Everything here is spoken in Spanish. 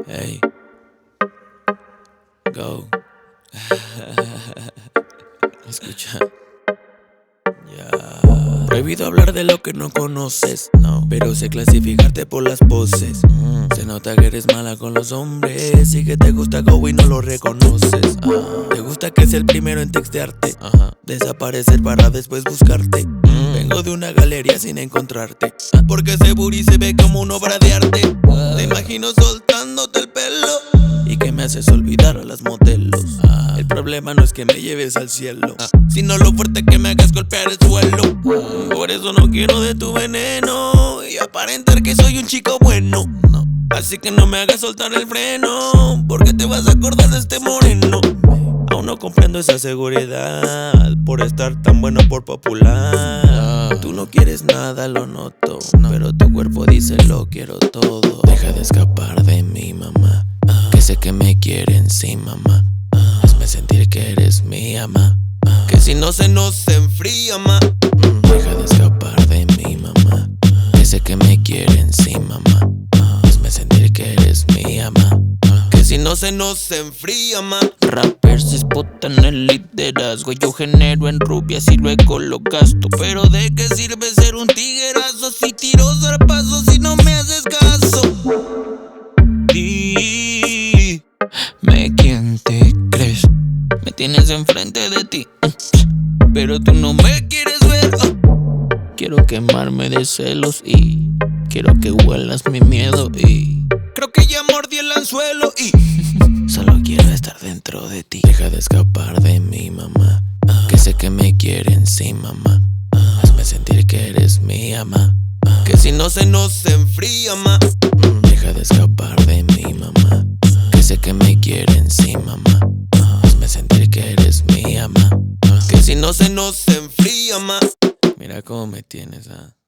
Hey, go. Escucha. Ya. Prohibido hablar de lo que no conoces, no, pero sé clasificarte por las poses. Se nota que eres mala con los hombres y que te gusta go y no lo reconoces. Te gusta que sea el primero en textearte, desaparecer para después buscarte. Vengo de una galería sin encontrarte, porque ese booty se ve como una obra de arte. Te imagino soltándote el pelo y que me haces olvidar a las modelos. El problema no es que me lleves al cielo, sino lo fuerte que me hagas golpear el suelo. Por eso no quiero de tu veneno y aparentar que soy un chico bueno. Así que no me hagas soltar el freno, porque te vas a acordar de este moreno. Aún no comprendo esa seguridad por estar tan bueno por popular. Tú no quieres nada, lo noto, pero tu cuerpo dice lo quiero todo. Deja de escapar de mi mamá, que sé que me quieren, sí, mamá. Hazme sentir que eres mi ama, que si no se nos enfría, ma. Deja de escapar de mi mamá, que sé que me quieren, sí, mamá. Hazme sentir que eres mi ama, que si no se nos enfría, ma. Rappers disputan el liderazgo, yo genero en rubias y luego lo gasto. Pero ¿de qué sirve ser un tiguerazo si tiro zarpazos y no me haces caso? Dime quién te crees, me tienes enfrente de ti, pero tú no me quieres ver. Quiero quemarme de celos y quiero que huelas mi miedo y creo que ya mordí el anzuelo y solo quiero estar dentro de ti. Deja de escapar de mi mamá, que sé que me quieren, sí, mamá. Hazme sentir que eres mi ama, que si no se nos enfría, ma. Deja de escapar de mi mamá, que sé que me quieren, sí, mamá. Hazme sentir que eres mi ama, que si no se nos enfría, ma. Mira cómo me tienes,